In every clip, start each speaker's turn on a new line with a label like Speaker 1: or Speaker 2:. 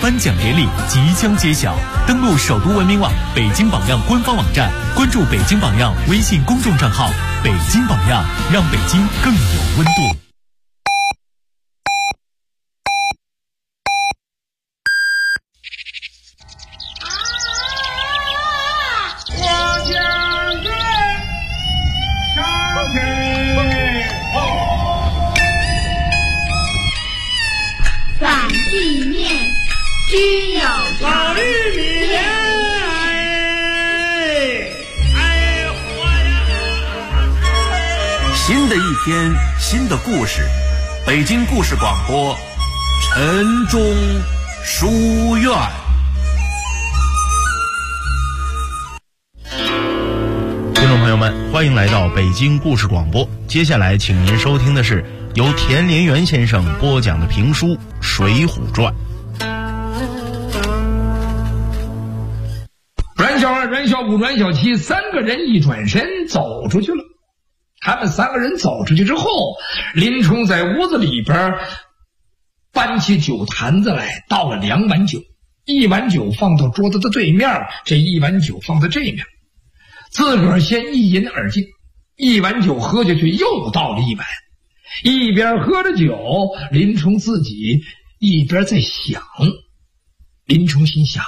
Speaker 1: 颁奖典礼即将揭晓，登录首都文明网北京榜样官方网站，关注北京榜样微信公众账号，北京榜样，让北京更有温度。
Speaker 2: 须有
Speaker 3: 法律里面，
Speaker 4: 新的一天，新的故事，北京故事广播，晨钟书院。
Speaker 5: 听众朋友们，欢迎来到北京故事广播。接下来，请您收听的是由田连元先生播讲的评书《水浒传》。
Speaker 3: 阮小二、阮小五、阮小七三个人一转身走出去了。他们三个人走出去之后，林冲在屋子里边搬起酒坛子来，倒了2碗酒，一碗酒放到桌子的对面，这一碗酒放在这面，自个儿先一饮而尽，一碗酒喝下去，又倒了1碗，一边喝着酒，林冲自己一边在想。林冲心想，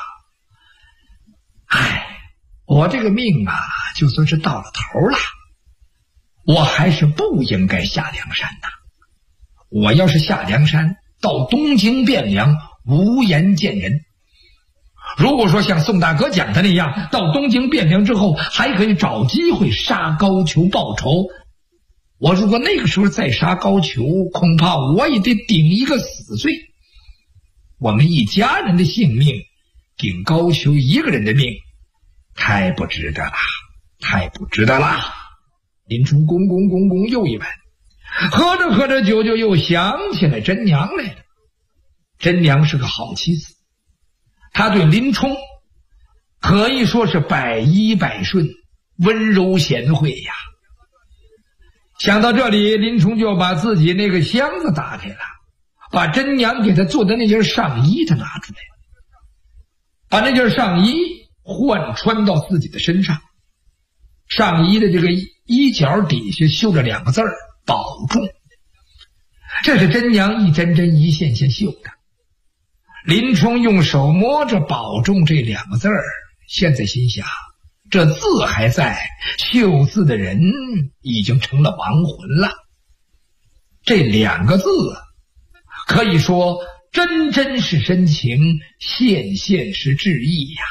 Speaker 3: 我这个命啊，就算是到了头了，我还是不应该下梁山呐。我要是下梁山，到东京汴梁无颜见人。如果说像宋大哥讲的那样，到东京汴梁之后，还可以找机会杀高俅报仇。我如果那个时候再杀高俅，恐怕我也得顶一个死罪。我们一家人的性命，顶高俅一个人的命，太不值得了，太不值得了。林冲咣又一碗，喝着喝着酒，就又想起来甄娘来了。甄娘是个好妻子，她对林冲可以说是百依百顺，温柔贤惠呀。想到这里，林冲就把自己那个箱子打开了，把甄娘给他做的那件上衣他拿出来，把那件上衣换穿到自己的身上。上衣的这个衣角底下绣着2个字儿，保重。这是甄娘一针针一线线绣的。林冲用手摸着保重这2个字儿，现在心想，这字还在，绣字的人已经成了亡魂了。这2个字可以说真真是深情，现现是致意呀。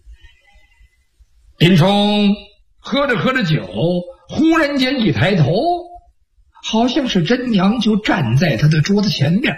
Speaker 3: 林冲喝着喝着酒，忽然间一抬头，好像是甄娘就站在他的桌子前面。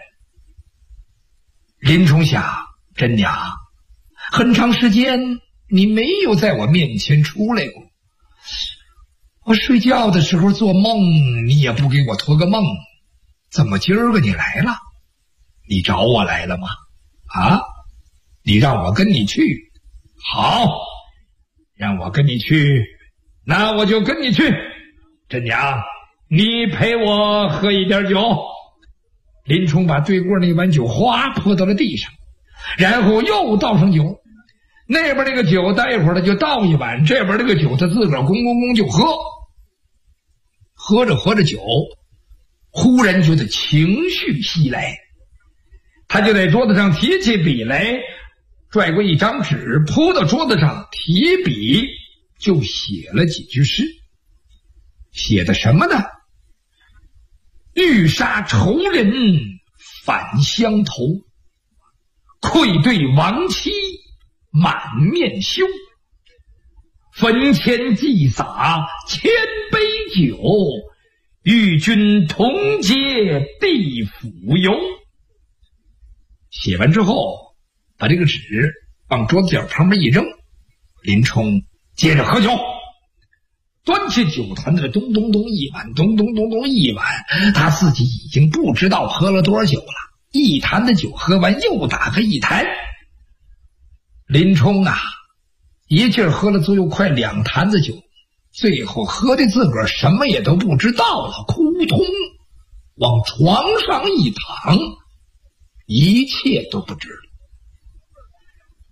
Speaker 3: 林冲想，甄娘，很长时间你没有在我面前出来过，我睡觉的时候做梦，你也不给我托个梦，怎么今儿个你来了？你找我来了吗？你让我跟你去，好，让我跟你去，那我就跟你去。甄娘，你陪我喝一点酒。林冲把对过那碗酒哗泼到了地上，然后又倒上酒，那边那个酒待会儿他就倒一碗，这边那个酒他自个儿咣就喝。喝着喝着酒，忽然觉得情绪袭来，他就在桌子上提起笔来，拽过一张纸铺到桌子上，提笔就写了几句诗。写的什么呢？欲杀仇人返乡头，愧对亡妻满面羞，坟前祭洒千杯酒，与君同结地府游。写完之后，把这个纸往桌子角旁边一扔，林冲接着喝酒，端起酒坛子，咚咚咚一碗，咚咚咚咚一碗，他自己已经不知道喝了多少酒了。一坛的酒喝完，又打开一坛。林冲啊，一气儿喝了足有快2坛子酒，最后喝的自个儿什么也都不知道了，扑通往床上一躺，一切都不知了。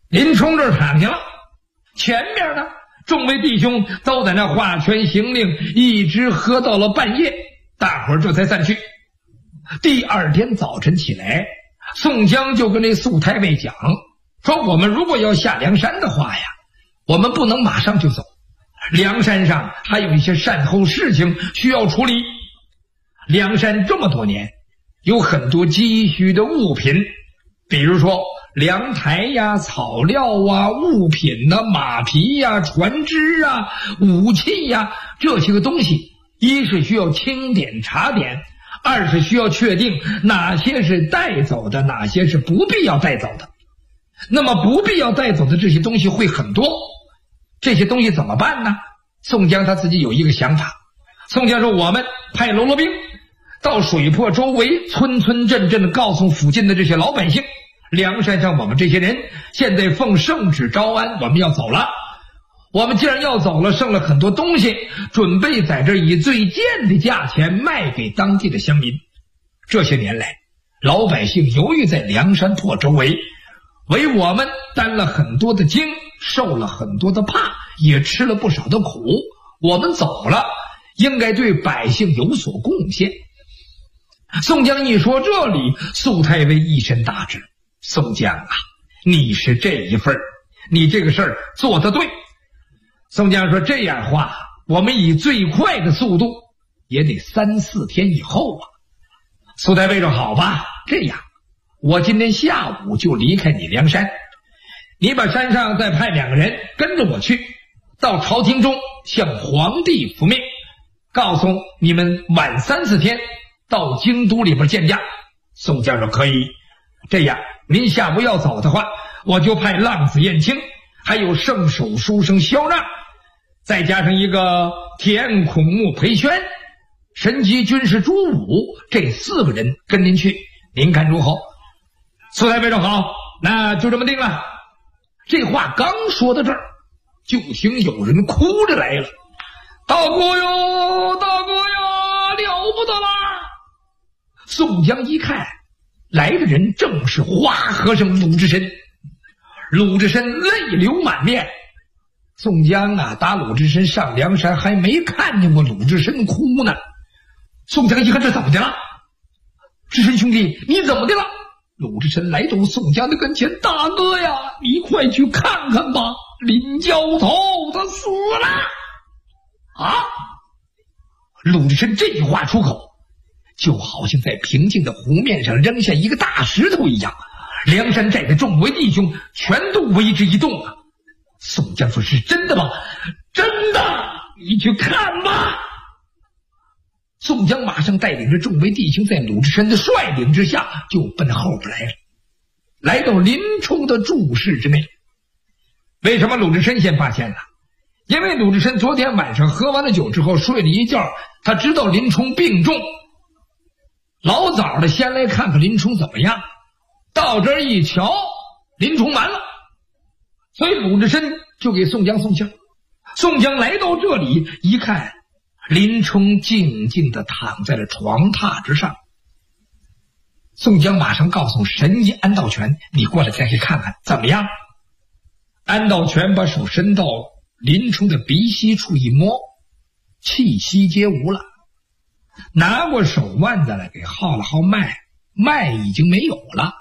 Speaker 3: 林冲这儿躺下了，前面呢众位弟兄都在那画圈行令，一直喝到了半夜，大伙儿这才散去。第二天早晨起来，宋江就跟那宿太尉讲说，我们如果要下梁山的话呀，我们不能马上就走，梁山上还有一些善后事情需要处理。梁山这么多年有很多急需的物品，比如说粮台呀、草料啊、物品呐、马匹呀、船只啊、武器呀，这些个东西，一是需要清点查点，二是需要确定哪些是带走的，哪些是不必要带走的。那么不必要带走的这些东西会很多，这些东西怎么办呢？宋江他自己有一个想法。宋江说，我们派喽啰兵到水泊周围村村镇镇告诉附近的这些老百姓，梁山上我们这些人现在奉圣旨招安，我们要走了。我们既然要走了，剩了很多东西，准备在这以最贱的价钱卖给当地的乡民。这些年来，老百姓由于在梁山泊周围为我们担了很多的惊，受了很多的怕，也吃了不少的苦，我们走了，应该对百姓有所贡献。宋江一说这里，宿太尉一身大志，宋江啊，你是这一份，你这个事儿做得对。宋江说，这样话我们以最快的速度也得3、4天以后啊。苏太尉说，好吧，这样我今天下午就离开你梁山，你把山上再派2个人跟着我去，到朝廷中向皇帝复命，告诉你们晚3、4天到京都里边见驾。宋江说，可以，这样您下午要走的话，我就派浪子燕青，还有圣手书生萧让，再加上一个田孔目裴宣，神机军师朱武，这4个人跟您去，您看如何？苏太尉说，好，那就这么定了。这话刚说到这儿，就听有人哭着来了，大哥哟，大哥呀，了不得啦！宋江一看，来的人正是花和尚鲁智深。鲁智深泪流满面。宋江啊，打鲁智深上梁山还没看见过鲁智深哭呢。宋江一看，这怎么的了？智深兄弟，你怎么的了？鲁智深来到宋江的跟前，大哥呀，你快去看看吧，林教头他死了啊！鲁智深这句话出口，就好像在平静的湖面上扔下一个大石头一样，梁山寨的众位弟兄全都为之一动啊！宋江说，是真的吗？真的，你去看吧。宋江马上带领着众位弟兄，在鲁智深的率领之下，就奔后边来了，来到林冲的住室之内。为什么鲁智深先发现了？因为鲁智深昨天晚上喝完了酒之后睡了一觉，他知道林冲病重，老早的先来看看林冲怎么样。到这儿一瞧，林冲完了，所以鲁智深就给宋江送信。宋江来到这里一看，林冲静静地躺在了床榻之上。宋江马上告诉神医安道全，你过来再去看看怎么样。安道全把手伸到林冲的鼻息处一摸，气息皆无了，拿过手腕子来给号了号脉，脉已经没有了。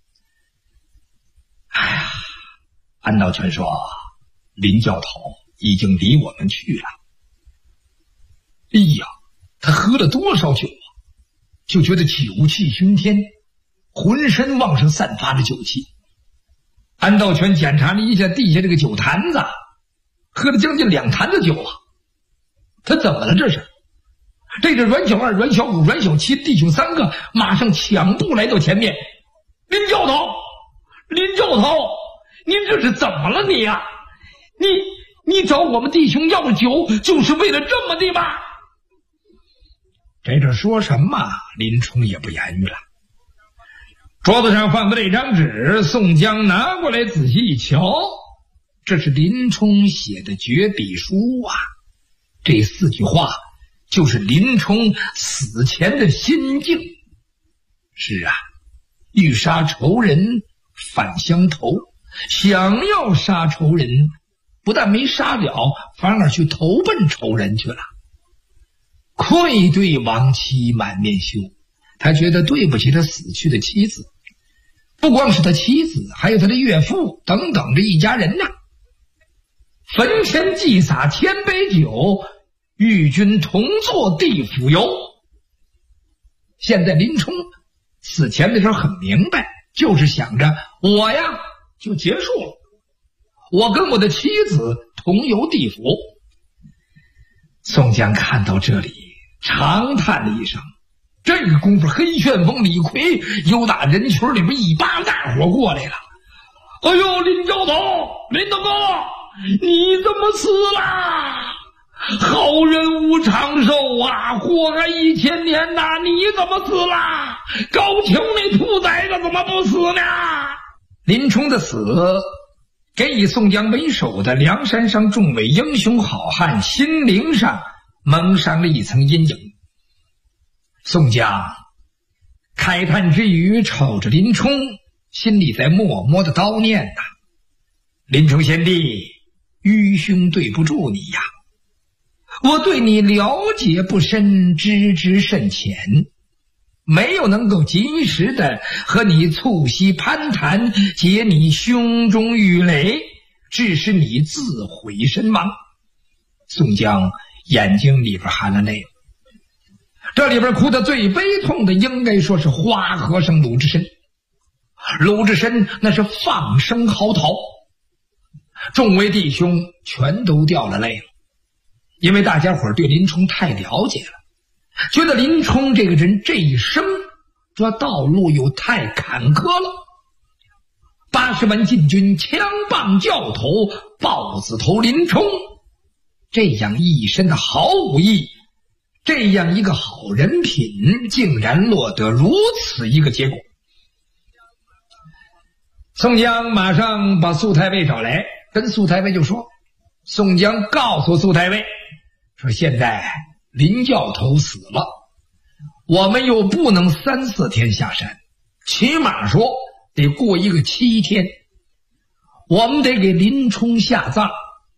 Speaker 3: 哎呀，安道全说，林教头已经离我们去了。哎呀，他喝了多少酒啊，就觉得酒气熏天，浑身往上散发着酒气。安道全检查了一下地下这个酒坛子，喝了将近2坛子酒啊！他怎么了这是？这个阮小二、阮小五、阮小七弟兄3个马上抢步来到前面。林教头，林教头，您这是怎么了你啊？你找我们弟兄要酒，就是为了这么的吗？这说什么？林冲也不言语了。桌子上放的这张纸，宋江拿过来仔细一瞧，这是林冲写的绝笔书啊！这4句话就是林冲死前的心境。是啊，欲杀仇人反相投， 想要杀仇人，不但没杀了，反而去投奔仇人去了。愧对亡妻满面羞，他觉得对不起他死去的妻子，不光是他妻子，还有他的岳父等等这一家人呐。坟前祭洒千杯酒，与君同坐地府游。现在林冲死前的时候很明白，就是想着我呀就结束了，我跟我的妻子同游地府。宋江看到这里长叹了一声，这个功夫黑旋风李逵又打人群里面一帮大伙过来了。哎呦，林教头，林大哥，你怎么死啦？好人无长寿啊，活个1000年呐，你怎么死啦？高俅那兔崽子怎么不死呢？林冲的死给以宋江为首的梁山上众位英雄好汉心灵上蒙上了一层阴影。宋江慨叹之余，瞅着林冲，心里在默默的叨念呐：林冲贤弟，愚兄对不住你呀，我对你了解不深，知之甚浅，没有能够及时的和你促膝攀谈，解你胸中郁垒，致使你自毁身亡。宋江眼睛里边含了泪，这里边哭得最悲痛的应该说是花和尚鲁智深。鲁智深那是放声嚎啕，众位弟兄全都掉了泪了，因为大家伙对林冲太了解了，觉得林冲这个人这一生这道路又太坎坷了。80万禁军枪棒教头豹子头林冲，这样一身的好武艺，这样一个好人品，竟然落得如此一个结果。宋江马上把苏太尉找来，跟苏太尉就说，宋江告诉苏太尉说，现在林教头死了，我们又不能3、4天下山，起码说得过一个7天，我们得给林冲下葬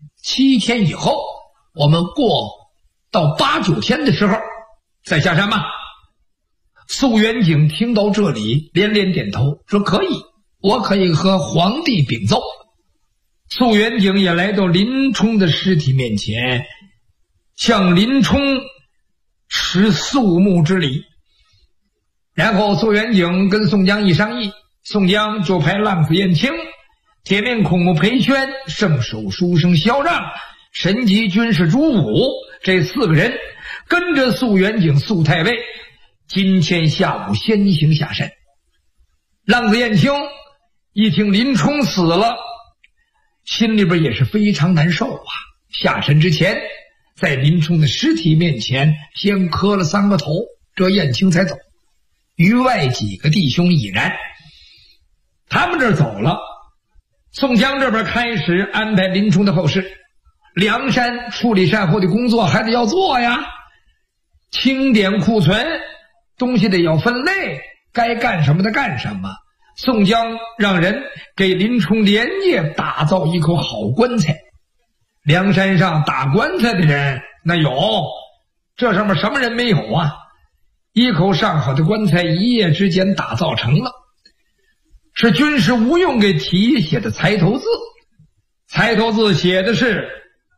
Speaker 3: ，7天以后我们过到8、9天的时候再下山吧。苏元景听到这里连连点头，说可以，我可以和皇帝禀奏。苏元景也来到林冲的尸体面前，向林冲施肃穆之礼。然后苏元景跟宋江一商议，宋江就派浪子燕青、铁面孔目裴宣、圣手书生萧让、神级军士朱武这4个人跟着苏元景、苏太尉今天下午先行下山。浪子燕青一听林冲死了，心里边也是非常难受啊。下山之前在林冲的尸体面前先磕了3个头，这燕青才走。余外几个弟兄已然，他们这走了，宋江这边开始安排林冲的后事。梁山处理善后的工作还得要做呀，清点库存，东西得要分类，该干什么的干什么。宋江让人给林冲连夜打造一口好棺材。梁山上打棺材的人那有，这上面什么人没有啊？一口上好的棺材一夜之间打造成了，是军师吴用给题写的裁头字。裁头字写的是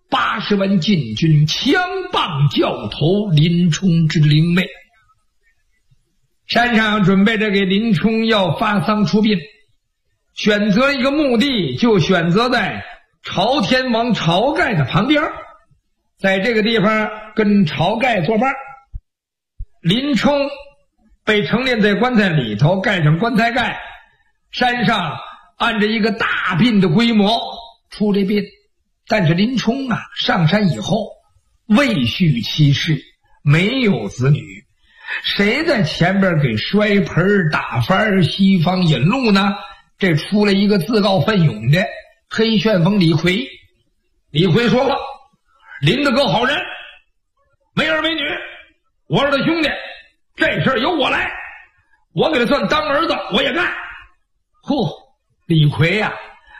Speaker 3: 80万禁军枪棒教头林冲之灵位。山上准备着给林冲要发丧出殡，选择一个墓地，就选择在朝天王晁盖的旁边，在这个地方跟晁盖作伴。林冲被陈列在棺材里头，盖上棺材盖，山上按着一个大殡的规模出这殡。但是林冲啊，上山以后未婿妻室，没有子女，谁在前边给摔盆打翻西方引路呢？这出了一个自告奋勇的黑旋风李逵。李逵说了，林大哥好人，没儿没女，我是他兄弟，这事儿由我来，我给他算当儿子我也干。李逵啊，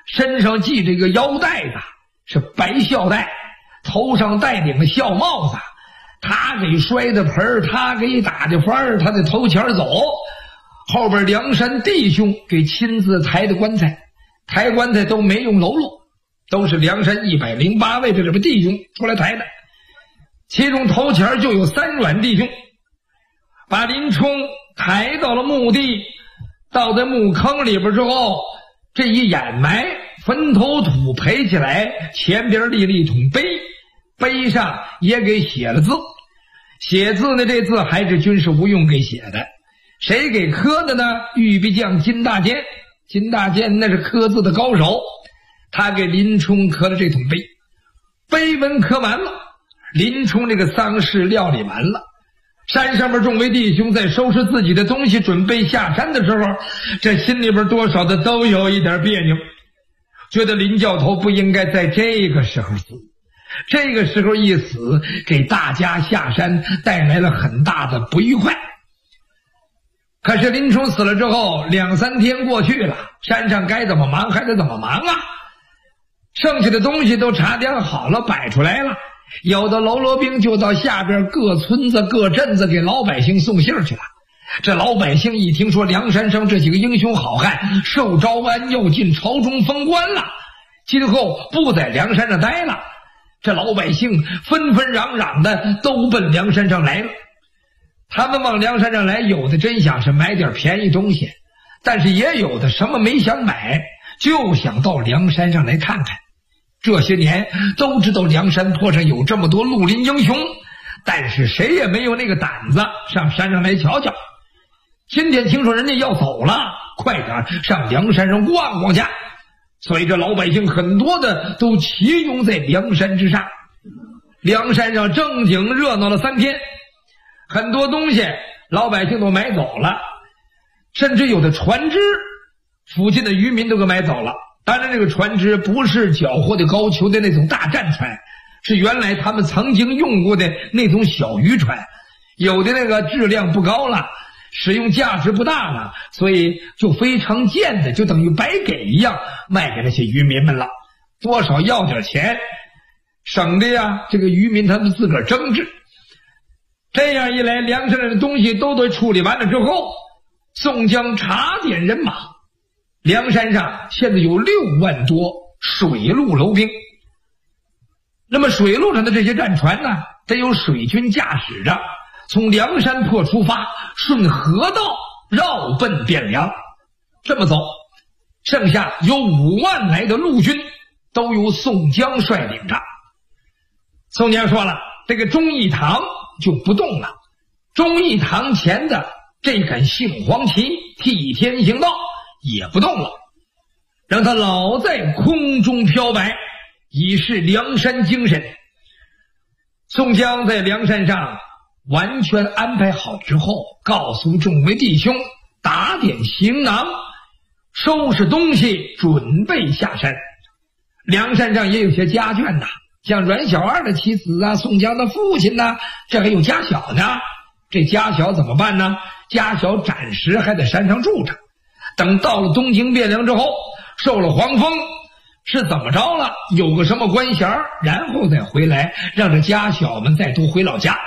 Speaker 3: 身上系这个腰带子是白孝带，头上戴顶个孝帽子，他给摔的盆，他给打的翻，他在头前走，后边梁山弟兄给亲自抬的棺材，抬棺材都没用喽啰，都是梁山108位的这边弟兄出来抬的，其中头前就有3阮弟兄，把林冲抬到了墓地，倒在墓坑里边之后，这一掩埋，坟头土赔起来，前边立了一桶碑，碑上也给写了字，写字呢，这字还是军事无用给写的，谁给刻的呢？玉壁匠金大坚，金大坚那是刻字的高手，他给林冲刻了这桶碑，碑文刻完了，林冲这个丧事料理完了，山上面众位弟兄在收拾自己的东西准备下山的时候，这心里边多少的都有一点别扭，觉得林教头不应该在这个时候死，这个时候一死，给大家下山带来了很大的不愉快。可是林冲死了之后，2、3天过去了，山上该怎么忙还得怎么忙啊，剩下的东西都查点好了摆出来了，有的喽啰兵就到下边各村子各镇子给老百姓送信去了。这老百姓一听说梁山上这几个英雄好汉受招安要进朝中封官了，今后不在梁山上待了，这老百姓纷纷攘攘的都奔梁山上来了。他们往梁山上来，有的真想是买点便宜东西，但是也有的什么没想买，就想到梁山上来看看。这些年都知道梁山坡上有这么多绿林英雄，但是谁也没有那个胆子上山上来瞧瞧。今天听说人家要走了，快点上梁山上逛逛去。所以这老百姓很多的都齐拥在梁山之上。梁山上正经热闹了3天，很多东西老百姓都买走了，甚至有的船只附近的渔民都给买走了。当然这个船只不是缴获的高俅的那种大战船，是原来他们曾经用过的那种小渔船，有的那个质量不高了，使用价值不大了，所以就非常贱的，就等于白给一样卖给那些渔民们了，多少要点钱，省得呀这个渔民他们自个儿争执。这样一来，梁山上的东西都处理完了之后，宋江查点人马，梁山上现在有6万多水陆楼兵。那么水路上的这些战船呢，得有水军驾驶着，从梁山泊出发，顺河道绕奔汴梁，这么走。剩下有5万来的陆军，都由宋江率领着。宋江说了，这个忠义堂就不动了，忠义堂前的这杆杏黄旗替天行道也不动了，让他老在空中飘摆，以示梁山精神。宋江在梁山上完全安排好之后，告诉众位弟兄打点行囊，收拾东西，准备下山。梁山上也有些家眷呐，像阮小二的妻子啊，宋江的父亲呐，这还有家小呢。这家小怎么办呢？家小暂时还在山上住着，等到了东京汴梁之后，受了皇封，是怎么着了，有个什么官衔，然后再回来，让这家小们再都回老家。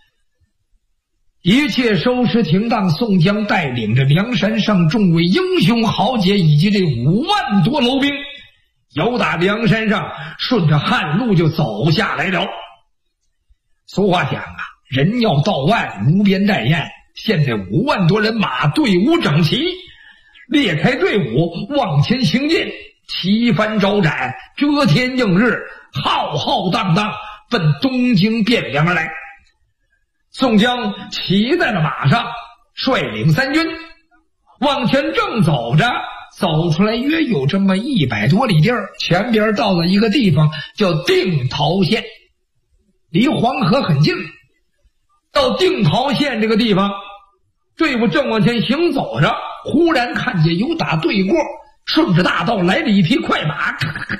Speaker 3: 一切收拾停当，宋江带领着梁山上众位英雄豪杰以及这5万多楼兵，由打梁山上顺着汉路就走下来了。俗话讲啊，人要到万，无边待雁。现在5万多人马，队伍整齐，列开队伍往前行进，旗帆招展，遮天映日，浩浩荡荡奔东京汴梁而来。宋江骑在了马上，率领3军往前正走着，走出来约有这么100多里地儿，前边到了一个地方叫定陶县，离黄河很近。到定陶县这个地方，队伍正往前行走着，忽然看见有打对过顺着大道来了一匹快马，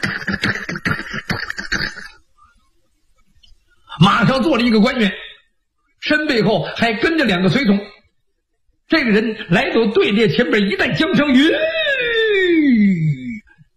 Speaker 3: 马上坐了一个官员，身背后还跟着2个随从。这个人来到队列前边，一带缰绳，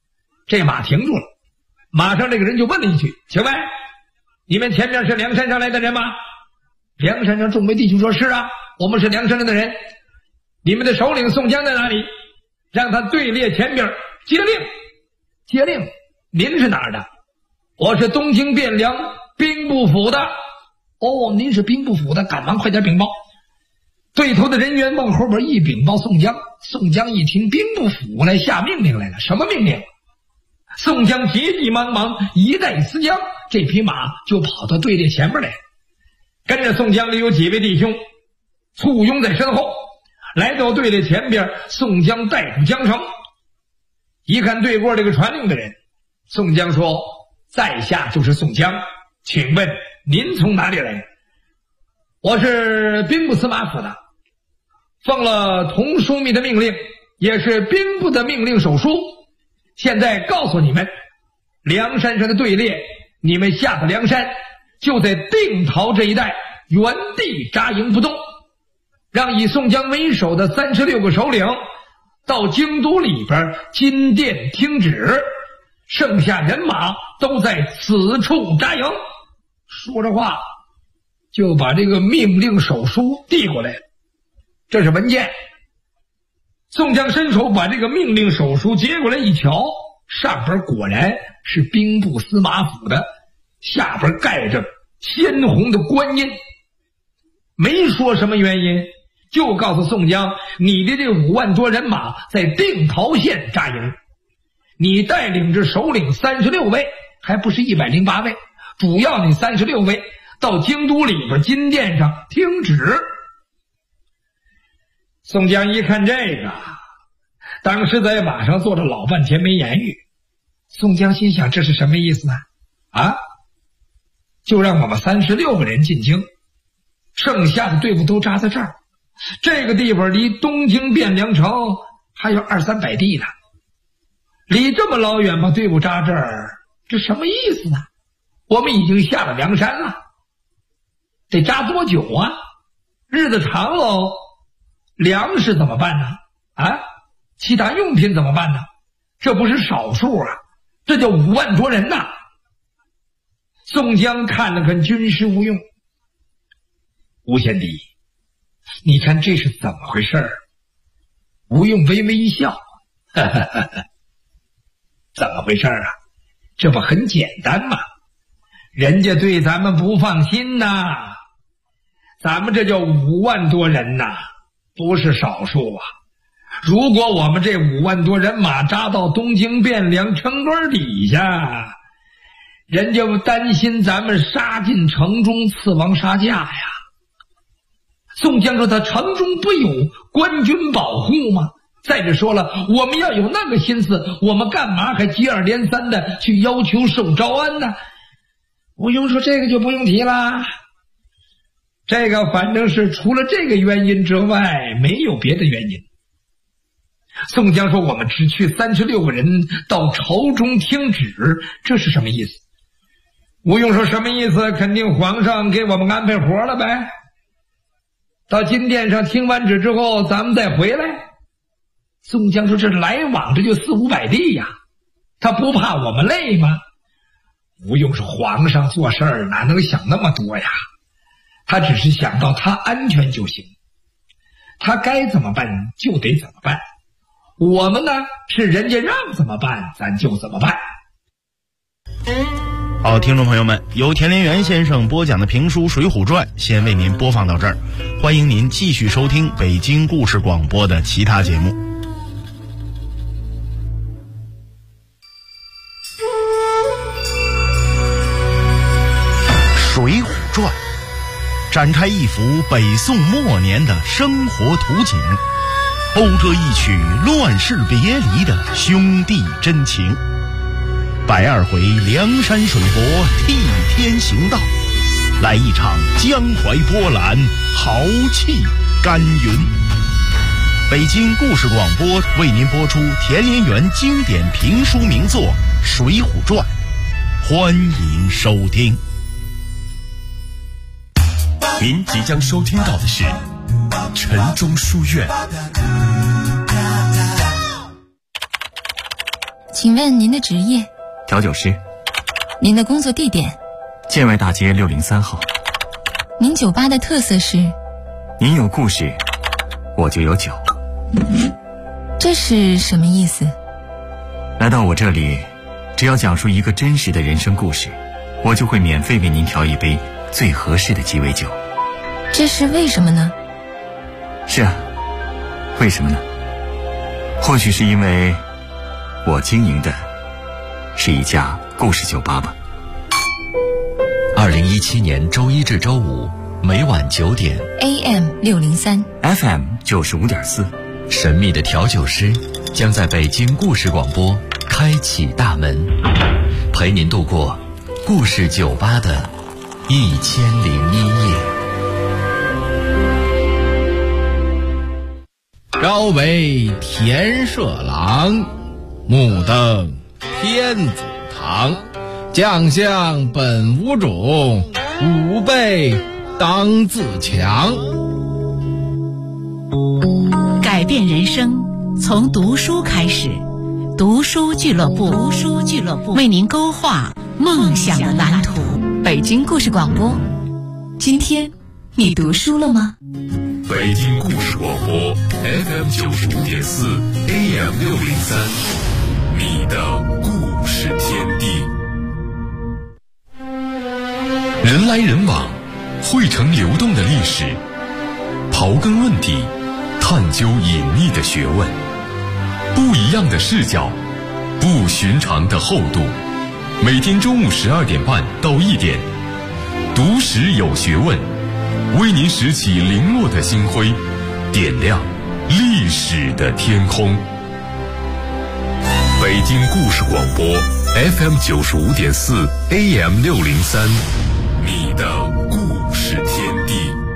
Speaker 3: 这马停住了，马上这个人就问了一句：请问你们前面是梁山上来的人吗？梁山上众位弟兄说：是啊，我们是梁山上的人。你们的首领宋江在哪里？让他队列前边接令。接令？您是哪儿的？我是东京汴梁兵部府的。哦，您是兵部府的，赶忙快点禀报。对头的人员往后边一禀报宋江，宋江一听兵部府来下命令来了，什么命令？宋江急急忙忙一带丝缰，这匹马就跑到队列前面来，跟着宋江里有几位弟兄簇拥在身后，来到队列前边，宋江带住缰绳，一看对过这个传令的人，宋江说：在下就是宋江，请问您从哪里来？我是兵部司马府的，奉了童枢密的命令，也是兵部的命令手书，现在告诉你们，梁山上的队列，你们下的梁山就在定陶这一带原地扎营不动，让以宋江为首的36个首领到京都里边金殿听旨，剩下人马都在此处扎营。说着话就把这个命令手书递过来了，这是文件。宋江伸手把这个命令手书接过来一瞧，上边果然是兵部司马府的，下边盖着鲜红的官印，没说什么原因，就告诉宋江，你的这5万多人马在定陶县扎营，你带领着首领36位，还不是108位，主要你36位到京都里边金殿上听旨。宋江一看这个，当时在马上坐着老半天没言语。宋江心想，这是什么意思呢？就让我们36个人进京，剩下的队伍都扎在这儿，这个地方离东京汴梁城还有200-300里呢，离这么老远把队伍扎这儿，这什么意思呢？我们已经下了梁山了，得扎多久啊？日子长喽，粮食怎么办呢？其他用品怎么办呢？这不是少数啊，这叫5万多人呐。宋江看了看军师吴用，吴贤弟，你看这是怎么回事？吴用微微一笑，怎么回事啊？这不很简单吗？人家对咱们不放心呐，咱们这叫5万多人呐，不是少数啊。如果我们这5万多人马扎到东京汴梁城墩底下，人家担心咱们杀进城中，刺王杀驾呀。宋江说，他城中不有官军保护吗？再者说了，我们要有那个心思，我们干嘛还接二连三的去要求受招安呢？吴用说，这个就不用提了，这个反正是除了这个原因之外没有别的原因。宋江说，我们只去36个人到朝中听旨，这是什么意思？吴用说，什么意思？肯定皇上给我们安排活了呗，到金殿上听完旨之后咱们再回来。宋江说，这来往这就400-500里呀，他不怕我们累吗？吴用说，皇上做事儿哪能想那么多呀，他只是想到他安全就行，他该怎么办就得怎么办，我们呢是人家让怎么办咱就怎么办。
Speaker 5: 好，听众朋友们，由田连元先生播讲的评书《水浒传》先为您播放到这儿，欢迎您继续收听北京故事广播的其他节目。《水浒传》展开一幅北宋末年的生活图景，讴歌一曲乱世别离的兄弟真情。102回梁山水泊替天行道，来一场江淮波澜，豪气干云。北京故事广播为您播出田连元经典评书名作《水浒传》，欢迎收听。
Speaker 1: 您即将收听到的是城中书院。
Speaker 2: 请问您的职业？
Speaker 1: 调酒师。
Speaker 2: 您的工作地点？
Speaker 1: 建外大街603号。
Speaker 2: 您酒吧的特色是？
Speaker 1: 您有故事，我就有酒。
Speaker 2: 这是什么意思？
Speaker 1: 来到我这里，只要讲述一个真实的人生故事，我就会免费为您调一杯最合适的鸡尾酒。
Speaker 2: 这是为什么呢？
Speaker 1: 是啊，为什么呢？或许是因为我经营的是一家故事酒吧吧。
Speaker 6: 2017年周一至周五每晚9点
Speaker 2: AM 603
Speaker 1: FM 95.4，
Speaker 6: 神秘的调酒师将在北京故事广播开启大门，陪您度过故事酒吧的1001夜。
Speaker 5: 朝为田舍郎，暮登天子堂。将相本无种，吾辈当自强。
Speaker 7: 改变人生从读书开始，读书俱乐部为您勾画梦想的蓝图。
Speaker 2: 北京故事广播，今天你读书了吗？
Speaker 8: 北京故事广播 FM 95.4 AM 603，你的故事天地。人来人往，汇成流动的历史，刨根问底，探究隐秘的学问，不一样的视角，不寻常的厚度。每天中午12点半到1点，读史有学问，为您拾起零落的星辉，点亮历史的天空。北京故事广播 FM 95.4 AM 603，你的故事天地。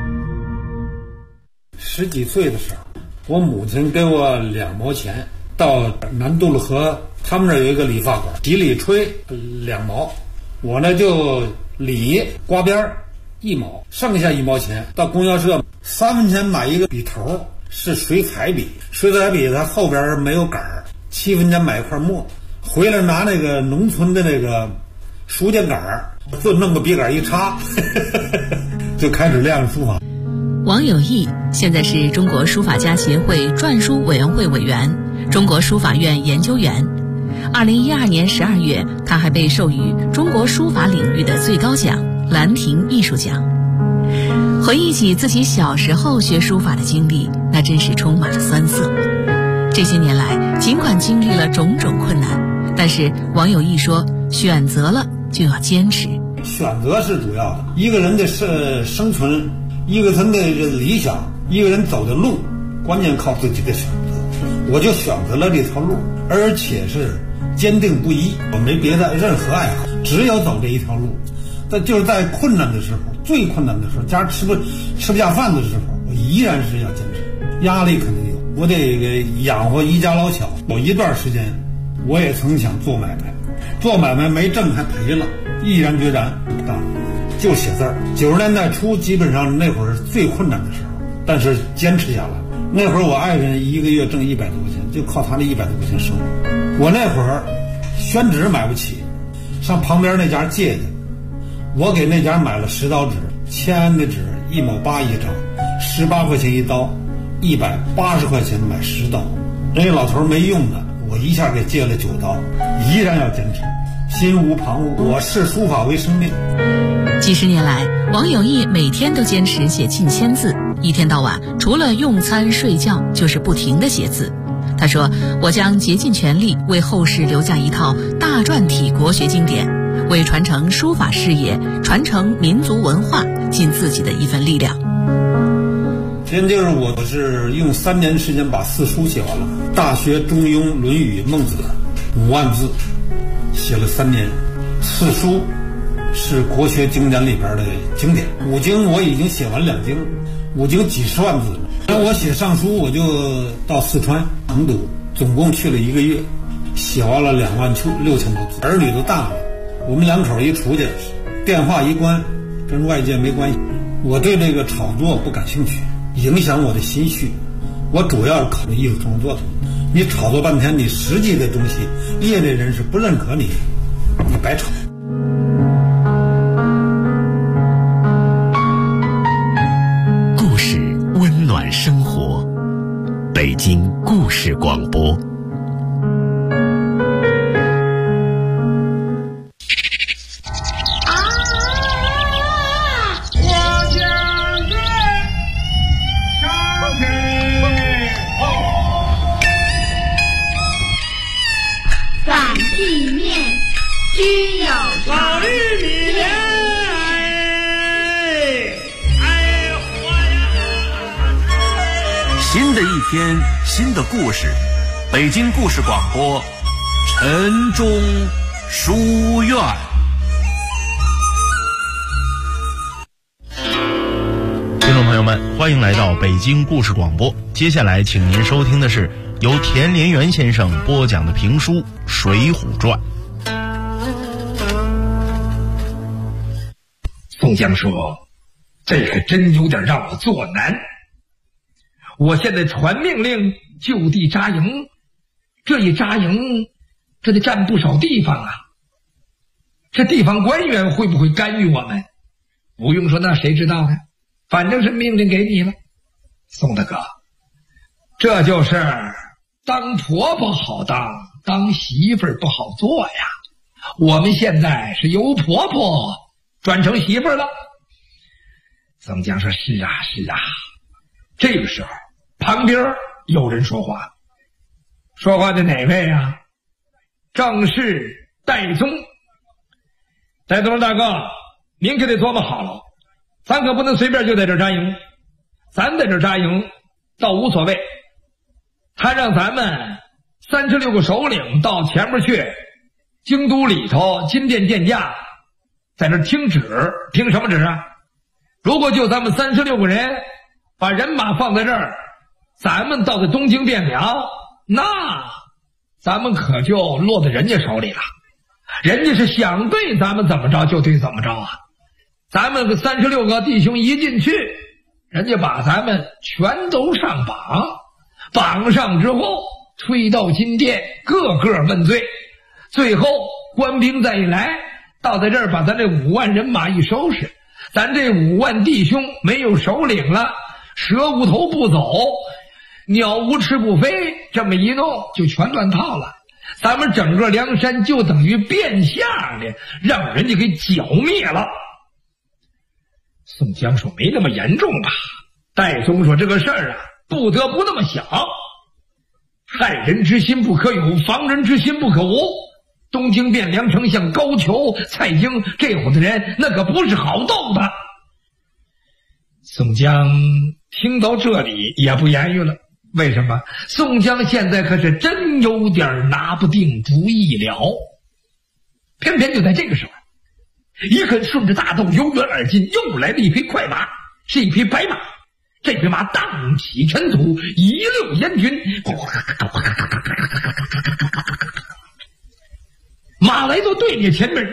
Speaker 9: 10几岁的时候，我母亲给我2毛钱，到南渡路河，他们那有一个理发馆，洗理吹2毛，我呢就理刮边1毛，剩下1毛钱到供销社3分钱买一个笔头，是水彩笔，水彩笔它后边没有杆，7分钱买一块墨，回来拿那个农村的那个书架杆，就弄个笔杆一插，就开始练书法。
Speaker 7: 王有义现在是中国书法家协会篆书委员会委员，中国书法院研究员。2012年12月，他还被授予中国书法领域的最高奖兰亭艺术奖。回忆起自己小时候学书法的经历，那真是充满了酸涩。这些年来，尽管经历了种种困难，但是王有义说，选择了就要坚持。
Speaker 9: 选择是主要的，一个人的生存，一个人的理想，一个人走的路，关键靠自己的选择。我就选择了这条路，而且是坚定不移，我没别的任何爱好，只有走这一条路。但就是在困难的时候，最困难的时候，家吃不下饭的时候，我依然是要坚持。压力肯定有，我得养活一家老小。有一段时间，我也曾想做买卖，做买卖没挣还赔了，毅然决然不干了，就写字儿。90年代初，基本上那会儿是最困难的时候，但是坚持下来。那会儿我爱人一个月挣100多块钱，就靠他那100多块钱生活。我那会儿宣纸买不起，上旁边那家借去，我给那家买了10刀纸，签的纸1毛8一张，18块钱一刀，180块钱买10刀。人家老头没用的，我一下给借了9刀，依然要坚持，心无旁骛，我视书法为生命。
Speaker 7: 几十年来，王有义每天都坚持写近1000字，一天到晚除了用餐睡觉就是不停地写字。他说，我将竭尽全力为后世留下一套大篆体国学经典，为传承书法事业、传承民族文化尽自己的一份力量。
Speaker 9: 真就是我是用3年时间把4书写完了，《大学》《中庸》《论语》《孟子》5万字，写了3年。4书是国学经典里边的经典，5经我已经写完2经，5经几十万字了。然后我写上书，我就到四川成都，总共去了1个月，写完了26000多字。儿女都大了，我们2口一出去，电话一关，跟外界没关系。我对这个炒作不感兴趣，影响我的心绪。我主要是考虑艺术创作的。 你炒作半天，你实际的东西，业内人士不认可你，你白炒。
Speaker 6: 故事温暖生活，北京故事广播。
Speaker 4: 新的一天，新的故事，北京故事广播，陈忠书院。
Speaker 5: 听众朋友们，欢迎来到北京故事广播。接下来，请您收听的是由田连元先生播讲的评书《水浒传》。
Speaker 3: 宋江说：“这可真有点让我作难。我现在传命令就地扎营，这一扎营，这得占不少地方啊。这地方官员会不会干预我们？不用说，那谁知道呢？反正是命令给你了。宋大哥，这就是当婆婆好当媳妇儿不好做呀。我们现在是由婆婆转成媳妇儿了。”宋江说：“是啊。”这个时候旁边有人说话的哪位啊？正是戴宗。戴宗大哥，您可得琢磨好了，咱可不能随便就在这扎营。咱在这扎营倒无所谓，他让咱们36个首领到前面去，京都里头金殿见驾，在这听旨。听什么旨啊？如果就咱们36个人把人马放在这儿，咱们到了东京汴梁，那咱们可就落在人家手里了。人家是想对咱们怎么着就对怎么着啊。咱们36个弟兄一进去，人家把咱们全都上榜，榜上之后推到金殿，个个问罪，最后官兵再一来，到在这儿把咱这5万人马一收拾，咱这5万弟兄没有首领了，蛇无头不走，鸟无翅不飞，这么一弄就全乱套了。咱们整个梁山就等于变相的让人家给剿灭了。宋江说：“没那么严重吧？”戴宗说：“这个事儿啊，不得不那么想。害人之心不可有，防人之心不可无。东京汴梁丞相高俅、蔡京这伙的人，那可不是好斗的。”宋江听到这里也不言语了。为什么？宋江现在可是真有点拿不定主意了。偏偏就在这个时候，一个顺着大道由远而近，又来了一匹快马，是一匹白马。这匹马荡起尘土，一溜烟云，马来到队列前面，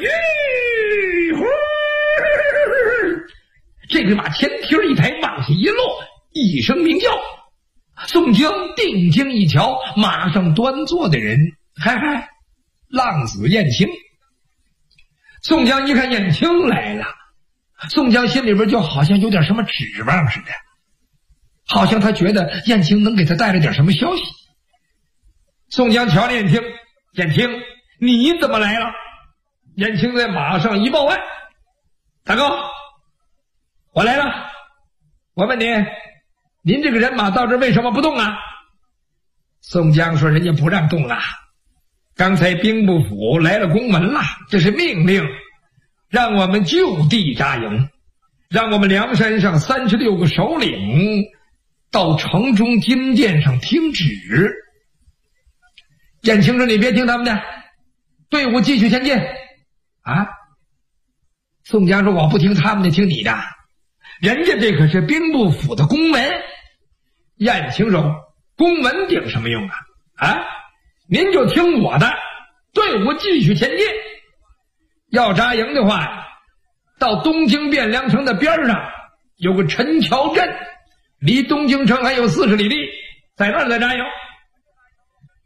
Speaker 3: 这匹马前蹄一抬，往下一落，一声鸣叫。宋江定睛一瞧，马上端坐的人，嗨，浪子燕青。宋江一看燕青来了，宋江心里边就好像有点什么指望似的，好像他觉得燕青能给他带来点什么消息。宋江瞧燕青，燕青，你怎么来了？燕青在马上一报案：“大哥，我来了。我问您这个人马到这为什么不动啊？”宋江说：“人家不让动了，刚才兵部府来了公文了，这是命令，让我们就地扎营，让我们梁山上36个首领到城中金殿上听旨。”燕青说：“你别听他们的，队伍继续前进。”啊！宋江说：“我不听他们的，听你的。人家这可是兵部府的公文。”燕青说：“公文顶什么用啊？啊，您就听我的，队伍继续前进。要扎营的话，到东京汴梁城的边上有个陈桥镇，离东京城还有40里地，在那儿再扎营。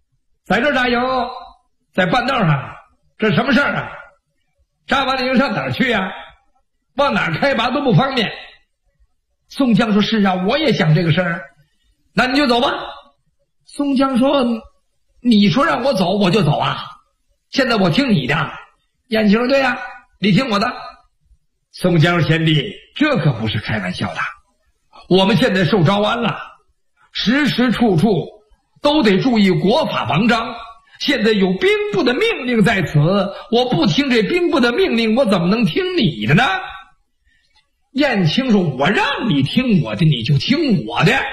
Speaker 3: 在这扎营，在半道上，这什么事儿啊？扎完了营上哪儿去啊？往哪儿开拔都不方便。宋江说：“是啊，我也想这个事儿。那你就走吧。”宋江说：“你说让我走，我就走啊！现在我听你的。”燕青说：“对呀，你听我的。”宋江说：“贤弟，这可不是开玩笑的。我们现在受招安了，时时处处都得注意国法王章。现在有兵部的命令在此，我不听这兵部的命令，我怎么能听你的呢？”燕青说：“我让你听我的，你就听我的。”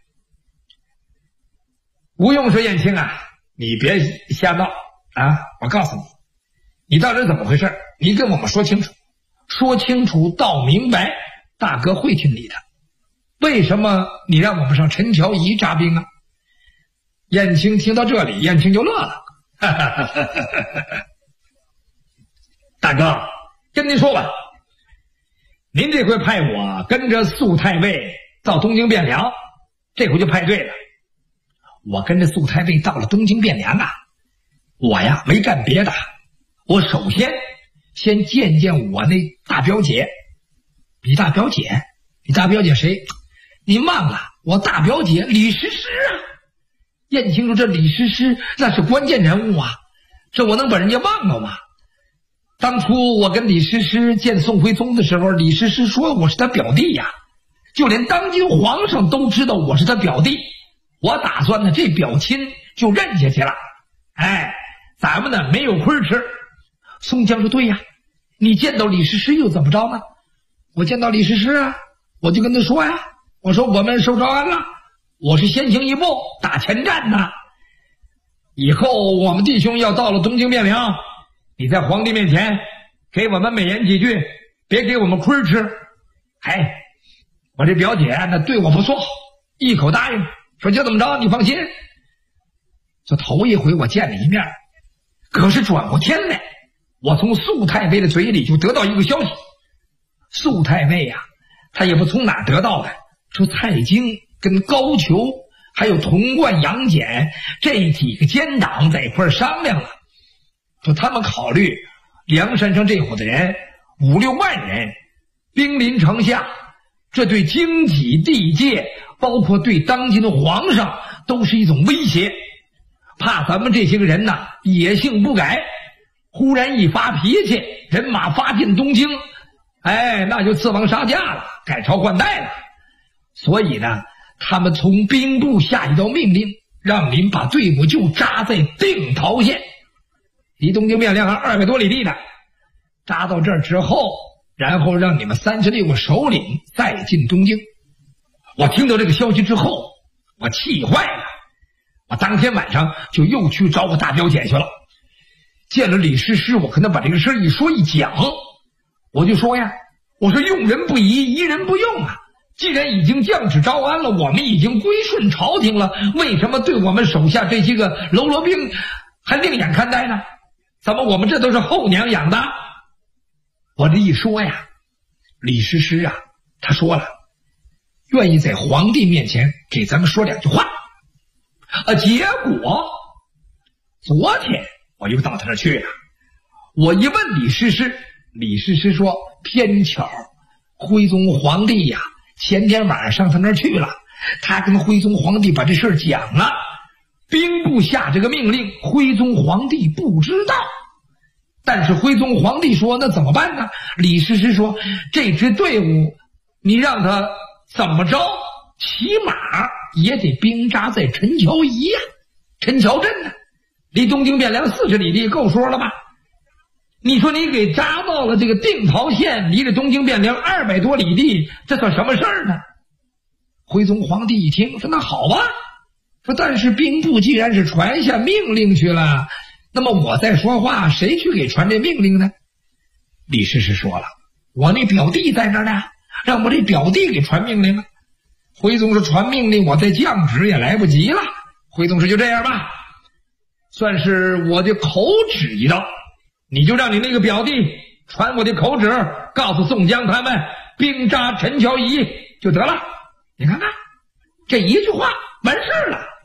Speaker 3: 吴用说：“燕青啊，你别瞎闹啊！我告诉你，你到底怎么回事？你跟我们说清楚，说清楚道明白，大哥会听你的。为什么你让我们上陈桥驿扎兵啊？”燕青听到这里，燕青就乐了，哈哈哈哈哈哈！大哥，跟您说吧，您这回派我跟着肃太尉到东京汴梁，这回就派对了。我跟着肃太尉到了东京汴梁啊，我呀没干别的，我首先见见我那大表姐。你大表姐？你大表姐谁？您忘了我大表姐李师师啊！燕青说：“这李师师那是关键人物啊，这我能把人家忘了吗？当初我跟李师师见宋徽宗的时候，李师师说我是他表弟呀，就连当今皇上都知道我是他表弟。我打算呢，这表亲就认下去了。哎，咱们呢没有亏吃。”宋江说：“对呀，你见到李师师又怎么着呢？”我见到李师师啊，我就跟他说呀，我说我们受招安了，我是先行一步打前站的。以后我们弟兄要到了东京汴梁，你在皇帝面前给我们美言几句，别给我们亏吃。哎，我这表姐那对我不错，一口答应，说就这么着，你放心。这头一回我见了一面，可是转过天来，我从肃太尉的嘴里就得到一个消息。肃太尉呀，他也不从哪得到的，说蔡京跟高俅还有童贯、杨戬这几个奸党在一块商量了，说他们考虑梁山上这伙的人5、6万人兵临城下，这对经济地界包括对当今的皇上都是一种威胁，怕咱们这些个人呐野性不改，忽然一发脾气，人马发进东京，哎，那就刺王杀驾了，改朝换代了。所以呢，他们从兵部下一道命令，让您把队伍就扎在定陶县，离东京汴梁还200多里地呢。扎到这儿之后，然后让你们36个首领再进东京。我听到这个消息之后，我气坏了，我当天晚上就又去找我大表姐去了。见了李师师，我跟他把这个事一说一讲，我就说呀，我说用人不疑，疑人不用啊。既然已经降旨招安了，我们已经归顺朝廷了，为什么对我们手下这些个喽啰兵还另眼看待呢？怎么我们这都是后娘养的？我这一说呀，李师师啊，他说了，愿意在皇帝面前给咱们说2句话。结果昨天我又到他那儿去了，我一问李师师，李师师说偏巧徽宗皇帝呀，前天晚上上他那儿去了，他跟徽宗皇帝把这事儿讲了，兵部下这个命令，徽宗皇帝不知道。但是徽宗皇帝说那怎么办呢？李师师说这支队伍你让他怎么着，起码也得兵扎在陈桥驿呀，陈桥镇呢，离东京汴梁40里地，够说了吧？你说你给扎到了这个定陶县，离着东京汴梁200多里地，这算什么事儿呢？徽宗皇帝一听说那好吧，说但是兵部既然是传下命令去了，那么我再说话，谁去给传这命令呢？李师师说了，我那表弟在那儿呢，让我这表弟给传命令了。徽宗说传命令我再降旨也来不及了。徽宗说就这样吧，算是我的口旨一道，你就让你那个表弟传我的口旨，告诉宋江他们兵扎陈桥驿就得了。你看看这一句话完事了。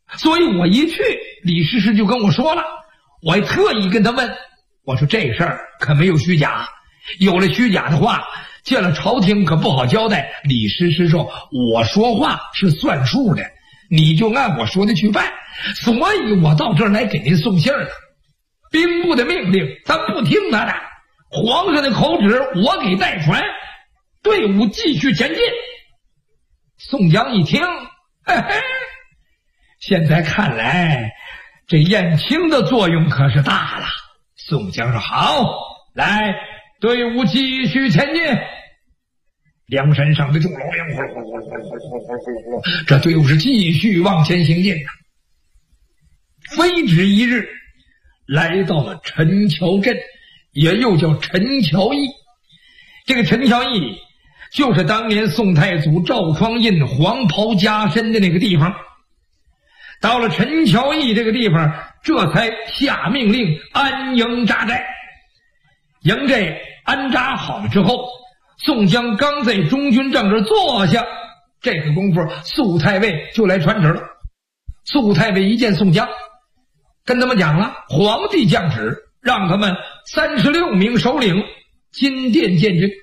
Speaker 3: 所以我一去，李师师就跟我说了，我还特意跟他问，我说这事儿可没有虚假，有了虚假的话，见了朝廷可不好交代。李师师说，我说话是算数的，你就按我说的去办，所以我到这儿来给您送信儿了。兵部的命令咱不听他的，皇上的口旨我给代传，队伍继续前进。宋江一听，嘿嘿，现在看来这燕青的作用可是大了。宋江说，好，来，队伍继续前进。梁山上的众老兵呼噜呼噜呼噜呼噜呼噜呼噜呼噜，这队伍是继续往前行进呐。非止一日，来到了陈桥镇，也又叫陈桥驿。这个陈桥驿就是当年宋太祖赵匡胤黄袍加身的那个地方。到了陈桥驿这个地方，这才下命令安营扎寨。营寨安扎好了之后，宋江刚在中军帐这坐下，这个功夫宿太尉就来传旨了。宿太尉一见宋江，跟他们讲了，皇帝降旨让他们36名首领金殿见军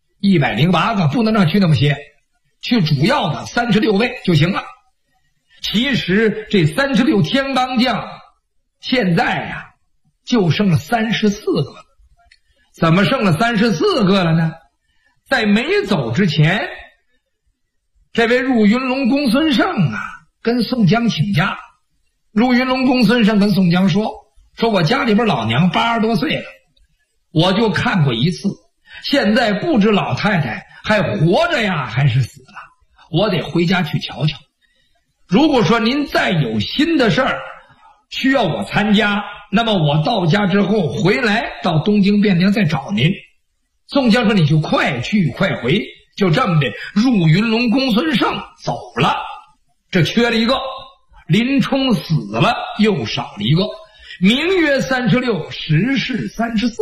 Speaker 3: ，108个不能让去那么些，去主要的36位就行了。其实这36天罡将现在呀就剩了34个了。怎么剩了34个了呢？在没走之前，这位入云龙公孙胜啊跟宋江请假。入云龙公孙胜跟宋江说我家里边老娘80多岁了，我就看过一次，现在不知老太太还活着呀还是死了，我得回家去瞧瞧。如果说您再有新的事儿需要我参加，那么我到家之后回来到东京汴梁再找您。宋江说，你就快去快回。就这么的，入云龙公孙胜走了，这缺了一个。林冲死了，又少了一个。名曰36，实是34。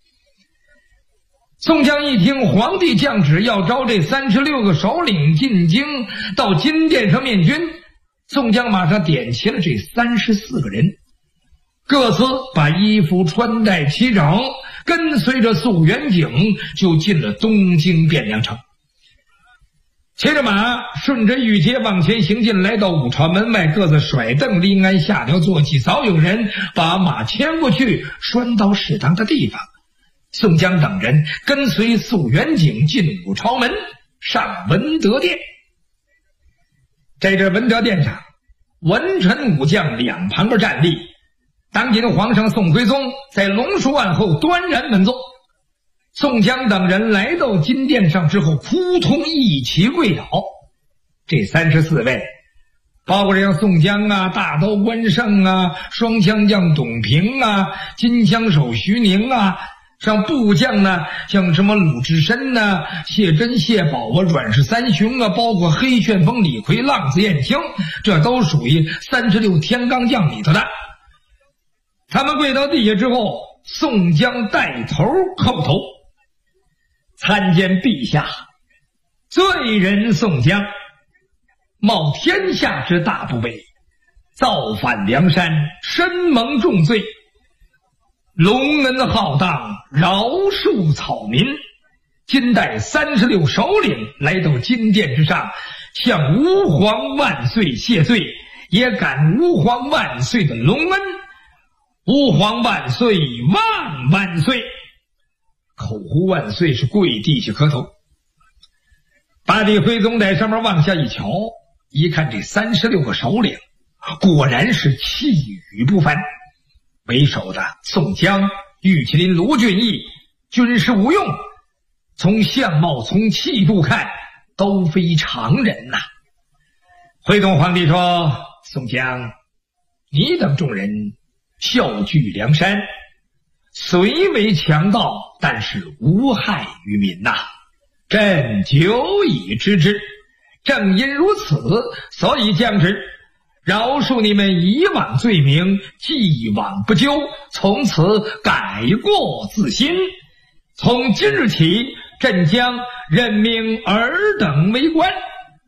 Speaker 3: 宋江一听皇帝降旨要招这36个首领进京到金殿上面军，宋江马上点齐了这34个人，各自把衣服穿戴齐整，跟随着肃元景就进了东京汴梁城。骑着马顺着御街往前行进，来到武朝门外，各自甩凳立鞍，下条坐骑，早有人把马牵过去，拴到适当的地方。宋江等人跟随肃元景进武朝门，上文德殿。在这文德殿上，文臣武将两旁边站立，当今的皇上宋徽宗在龙书案后端然稳坐。宋江等人来到金殿上之后，扑通一齐跪倒。这34位包括像宋江啊、大刀关胜啊、双枪将董平啊、金枪手徐宁啊，像部将呢，像什么鲁智深啊、谢珍、谢宝啊、阮氏三雄啊，包括黑旋风李逵、浪子燕青，这都属于36天罡将里头的。他们跪到地下之后，宋江带头叩头，参见陛下，罪人宋江冒天下之大不韪，造反梁山，身蒙重罪，隆恩浩荡，饶恕草民。今带36首领来到金殿之上，向吾皇万岁谢罪，也感吾皇万岁的隆恩。吾皇万岁万万岁！口呼万岁是跪地下磕头。八弟徽宗在上面往下一瞧，一看这36个首领，果然是气宇不凡。为首的宋江、玉麒麟卢俊义，军事无用，从相貌从气度看都非常人呐。徽宗皇帝说，宋江，你等众人效聚梁山，虽为强盗，但是无害于民呐，朕久已知之。正因如此，所以降旨饶恕你们以往罪名，既往不咎，从此改过自新。从今日起，朕将任命尔等为官。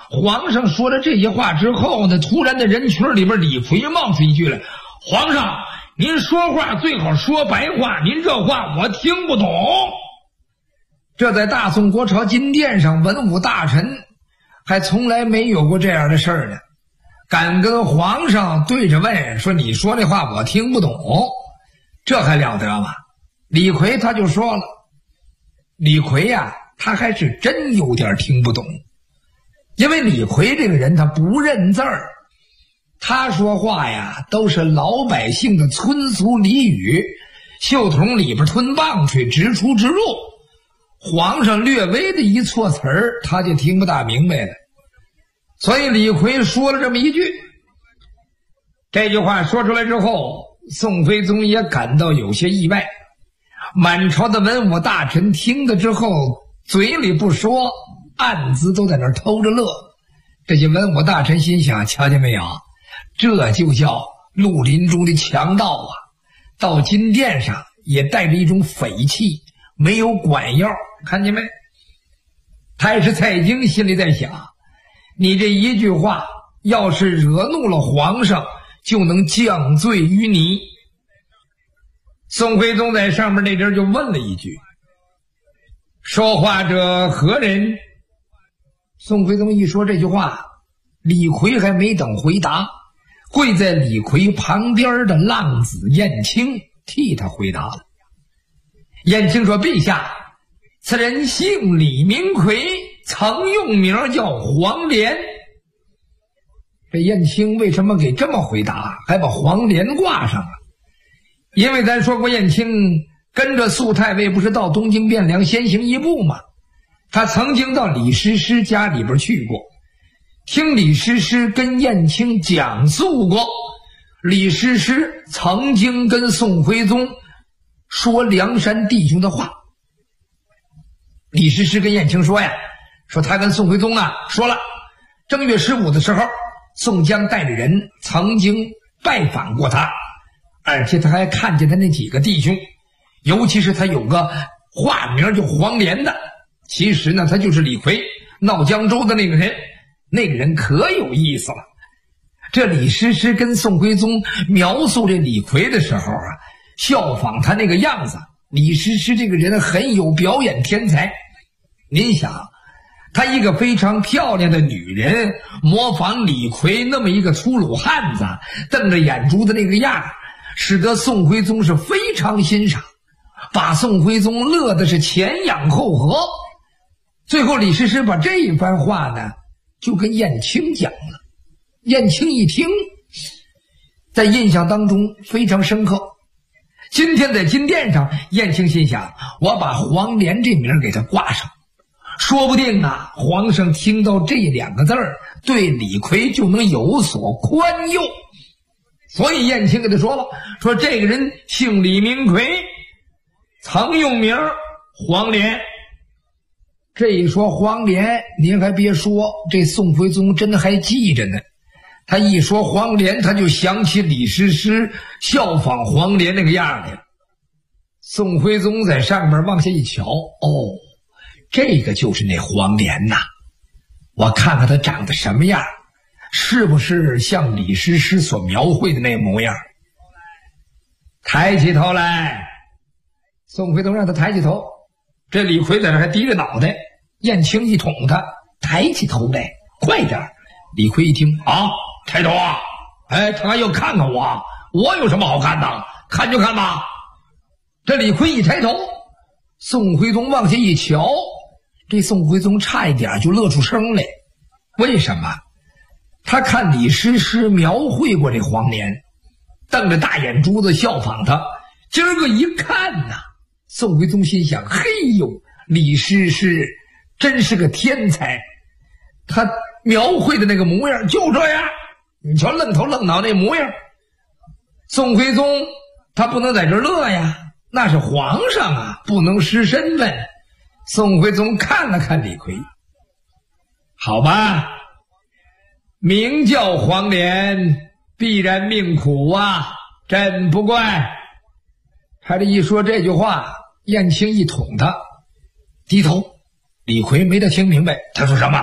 Speaker 3: 皇上说了这些话之后呢，突然在人群里边李逵冒出一句来：“皇上，您说话最好说白话，您这话我听不懂。”这在大宋国朝金殿上，文武大臣还从来没有过这样的事儿呢，敢跟皇上对着问说：“你说那话我听不懂。”这还了得吗？李逵他就说了，李逵呀，他还是真有点听不懂。因为李逵这个人他不认字儿，他说话呀都是老百姓的村俗俚语，袖筒里边吞棒槌，直出直入。皇上略微的一错词儿，他就听不大明白了。所以李逵说了这么一句，这句话说出来之后，宋徽宗也感到有些意外。满朝的文武大臣听了之后，嘴里不说，暗自都在那儿偷着乐。这些文武大臣心想，瞧见没有，这就叫绿林中的强盗啊！到金殿上也带着一种匪气，没有管要，看见没？太师蔡京心里在想，你这一句话要是惹怒了皇上，就能降罪于你。宋徽宗在上面那阵就问了一句：“说话者何人？”宋徽宗一说这句话，李逵还没等回答，跪在李逵旁边的浪子燕青替他回答了。燕青说：“陛下，此人姓李名逵，曾用名叫黄连。”这燕青为什么给这么回答，还把黄连挂上了？因为咱说过，燕青跟着肃太尉不是到东京汴梁先行一步吗？他曾经到李师师家里边去过，听李师师跟燕青讲述过李师师曾经跟宋徽宗说梁山弟兄的话。李师师跟燕青说呀，说他跟宋徽宗啊说了，正月15的时候，宋江带着人曾经拜访过他，而且他还看见他那几个弟兄，尤其是他有个化名叫黄连的，其实呢他就是李逵，闹江州的那个人。那个人可有意思了。这李师师跟宋徽宗描述这李逵的时候啊，效仿他那个样子。李师师这个人很有表演天才，您想，她一个非常漂亮的女人模仿李逵那么一个粗鲁汉子，瞪着眼珠子那个样，使得宋徽宗是非常欣赏，把宋徽宗乐的是前仰后合。最后李师师把这一番话呢就跟燕青讲了，燕青一听，在印象当中非常深刻。今天在金殿上，燕青心想，我把黄连这名给他挂上，说不定啊，皇上听到这2个字儿，对李逵就能有所宽宥。所以燕青给他说了，说这个人姓李名逵，曾用名黄连。这一说黄连，您还别说，这宋徽宗真的还记着呢。他一说黄连，他就想起李师师效仿黄连那个样来了。宋徽宗在上面往下一瞧，哦，这个就是那黄连呐，我看看他长得什么样，是不是像李师师所描绘的那模样。抬起头来，宋徽宗让他抬起头，这李逵在那还低着脑袋，燕青一捅他，抬起头来，快点。李逵一听，啊，抬头啊，哎，他还要看看我，我有什么好看的？看就看吧。这李逵一抬头，宋徽宗往下一瞧，这宋徽宗差一点就乐出声来。为什么？他看李师师描绘过这黄连，瞪着大眼珠子效仿他，今儿个一看呐，宋徽宗心想，嘿呦，李师师真是个天才，他描绘的那个模样就这样，你瞧愣头愣脑那模样。宋徽宗他不能在这乐呀，那是皇上啊，不能失身份。宋徽宗看了看李逵，好吧，名叫黄连，必然命苦啊，真不怪。他这一说这句话，燕青一捅他，低头。李逵没得听明白，他说什么？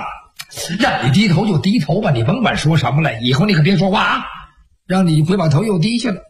Speaker 3: 让你低头就低头吧，你甭管说什么了，以后你可别说话啊！让李逵把头又低下了。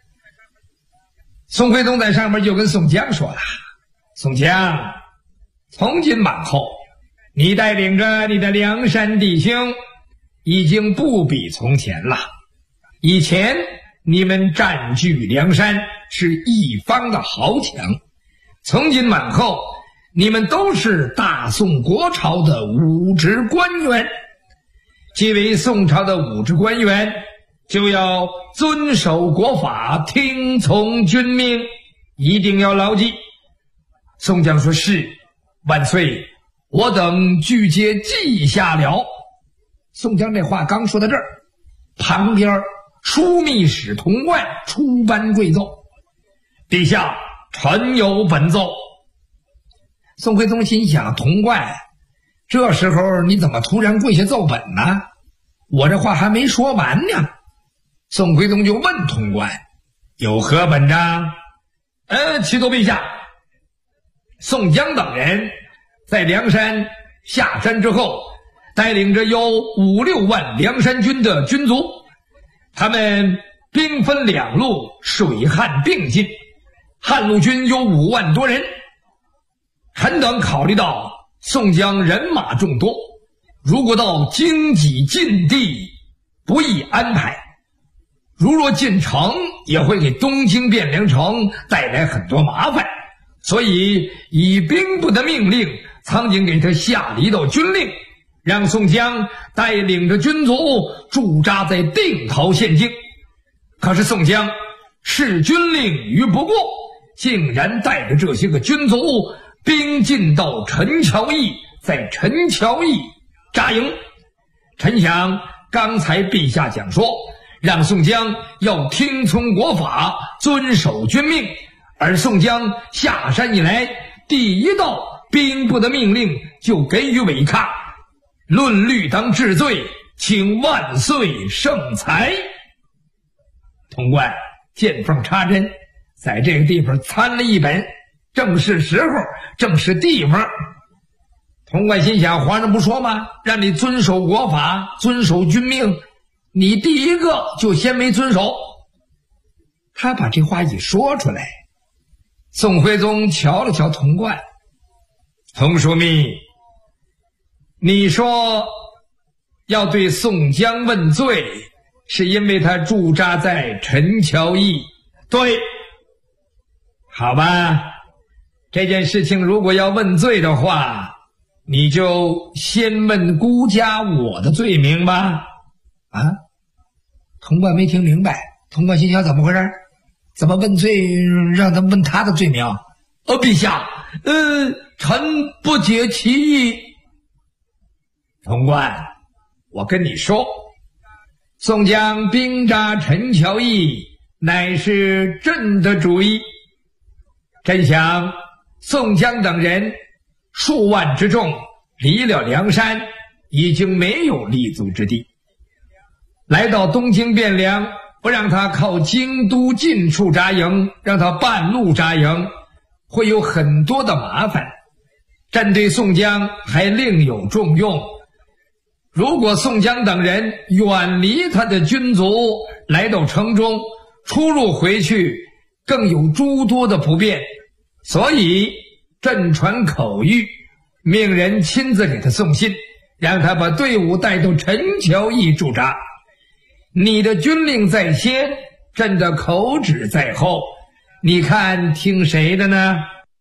Speaker 3: 宋徽宗在上面就跟宋江说了：“宋江，从今往后，你带领着你的梁山弟兄，已经不比从前了。以前你们占据梁山是一方的豪强，从今往后，你们都是大宋国朝的武职官员。既为宋朝的武职官员，就要遵守国法，听从军命，一定要牢记。”宋江说：“是，万岁，我等俱皆记下了。”宋江这话刚说到这儿，旁边枢密使童贯出班跪奏：“陛下，臣有本奏。”宋徽宗心想：童贯，这时候你怎么突然跪下奏本呢？我这话还没说完呢。宋徽宗就问童贯：“有何本章？”启奏陛下，宋江等人在梁山下山之后，带领着有5、6万梁山军的军卒，他们兵分2路，水旱并进，汉路军有5万多人。臣等考虑到宋江人马众多，如果到荆棘禁地，不易安排，如若进城，也会给东京汴梁城带来很多麻烦，所以以兵部的命令，苍井给他下了一道军令，让宋江带领着军卒驻扎在定陶县境。可是宋江视军令于不顾，竟然带着这些个军卒兵进到陈桥驿，在陈桥驿扎营。臣想刚才陛下讲说，让宋江要听从国法，遵守军命，而宋江下山以来，第一道兵部的命令就给予违抗，论律当治罪，请万岁圣裁。童贯见缝插针，在这个地方参了一本，正是时候，正是地方。童贯心想，皇上不说吗？让你遵守国法，遵守军命，你第一个就先没遵守。他把这话一说出来，宋徽宗瞧了瞧童贯：“童枢密，你说要对宋江问罪，是因为他驻扎在陈桥驿。”“对。”“好吧，这件事情如果要问罪的话，你就先问孤家我的罪名吧。”“啊？”童贯没听明白，童贯心想怎么回事？怎么问罪让他问他的罪名？“陛下，臣不解其意。”“童贯，我跟你说，宋江兵扎陈桥驿乃是朕的主意。朕想宋江等人数万之众离了梁山，已经没有立足之地，来到东京汴梁，不让他靠京都近处扎营，让他半路扎营，会有很多的麻烦。朕对宋江还另有重用，如果宋江等人远离他的军卒，来到城中，出入回去更有诸多的不便，所以朕传口谕，命人亲自给他送信，让他把队伍带到陈桥驿驻扎。你的军令在先，朕的口旨在后，你看听谁的呢？”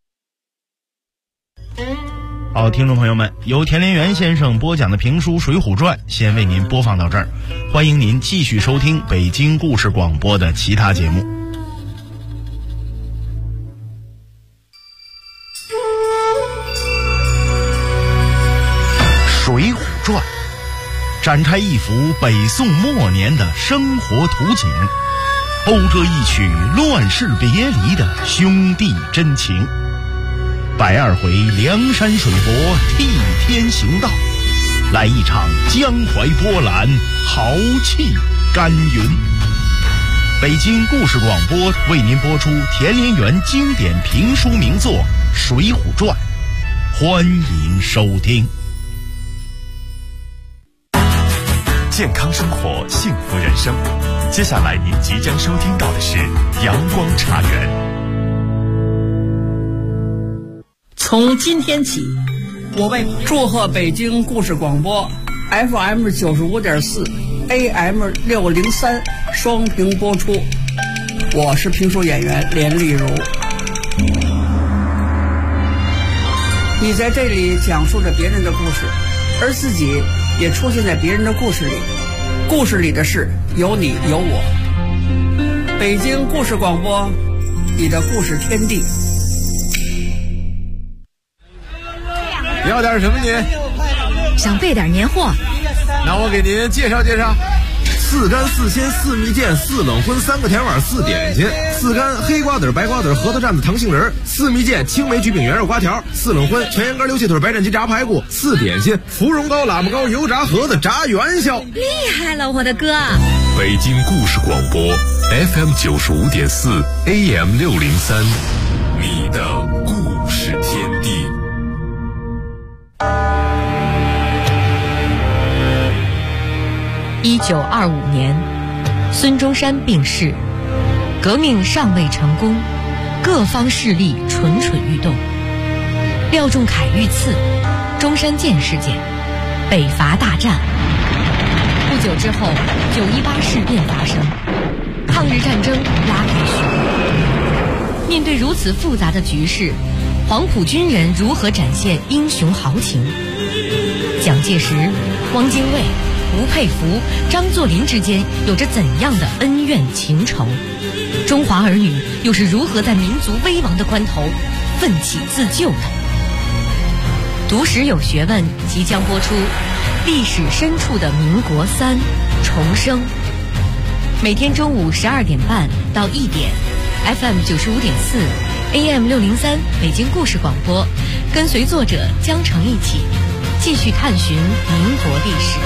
Speaker 5: 好，听众朋友们，由田连元先生播讲的评书《水浒传》先为您播放到这儿，欢迎您继续收听北京故事广播的其他节目。《水浒传》展开一幅北宋末年的生活图景，讴歌一曲乱世别离的兄弟真情。102回梁山水泊替天行道，来一场江淮波澜，豪气干云。北京故事广播为您播出田连元经典评书名作《水浒传》，欢迎收听。
Speaker 1: 健康生活，幸福人生。接下来您即将收听到的是阳光茶园。
Speaker 10: 从今天起，我为祝贺北京故事广播 FM 95.4 AM 603双屏播出。我是评书演员连丽如。你在这里讲述着别人的故事，而自己也出现在别人的故事里。故事里的事有你有我。北京故事广播，你的故事天地。
Speaker 11: 要点什么您？
Speaker 12: 想备点年货。
Speaker 11: 那我给您介绍介绍。4干4鲜4蜜饯4冷荤3个甜碗4点心，4干黑瓜子白瓜子核桃蘸子糖杏仁，4蜜饯青梅橘饼圆肉瓜条，4冷荤全羊肝溜蟹腿白斩鸡炸排骨，4点心芙蓉糕喇嘛糕油炸盒子炸元宵。
Speaker 12: 厉害了，我的哥！
Speaker 8: 北京故事广播 FM 95.4 AM 603，你的故事天地。
Speaker 2: 1925年，孙中山病逝，革命尚未成功，各方势力蠢蠢欲动。廖仲恺遇刺，中山舰事件，北伐大战。不久之后，918事变发生，抗日战争拉开序幕。面对如此复杂的局势，黄埔军人如何展现英雄豪情？蒋介石、汪精卫、吴佩孚、张作霖之间有着怎样的恩怨情仇？中华儿女又是如何在民族危亡的关头奋起自救的？读史有学问即将播出，历史深处的民国3重生。每天中午12点半到1点 FM 95.4 AM 603北京故事广播，跟随作者江澄一起继续探寻民国历史。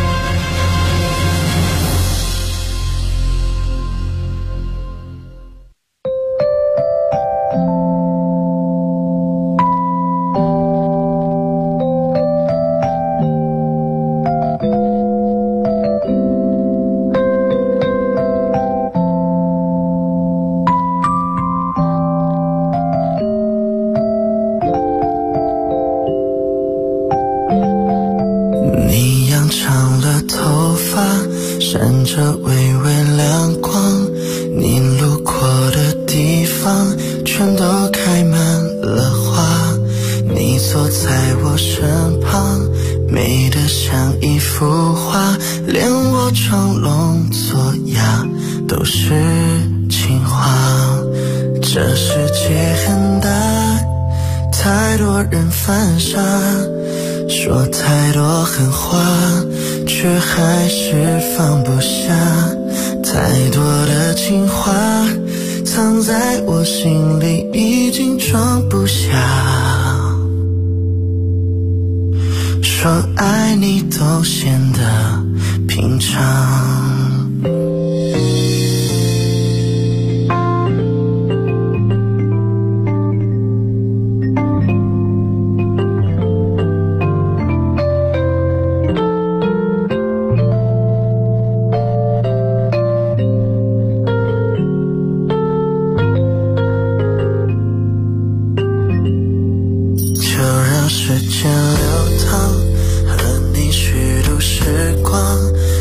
Speaker 13: 闪着微微亮光，你路过的地方全都开满了花，你坐在我身旁，美得像一幅画，连我装聋作哑都是情话。这世界很大，太多人犯傻，说太多狠话，却还是放不下，太多的情话藏在我心里已经装不下，说爱你都显得平常。时间流淌，和你虚度时光，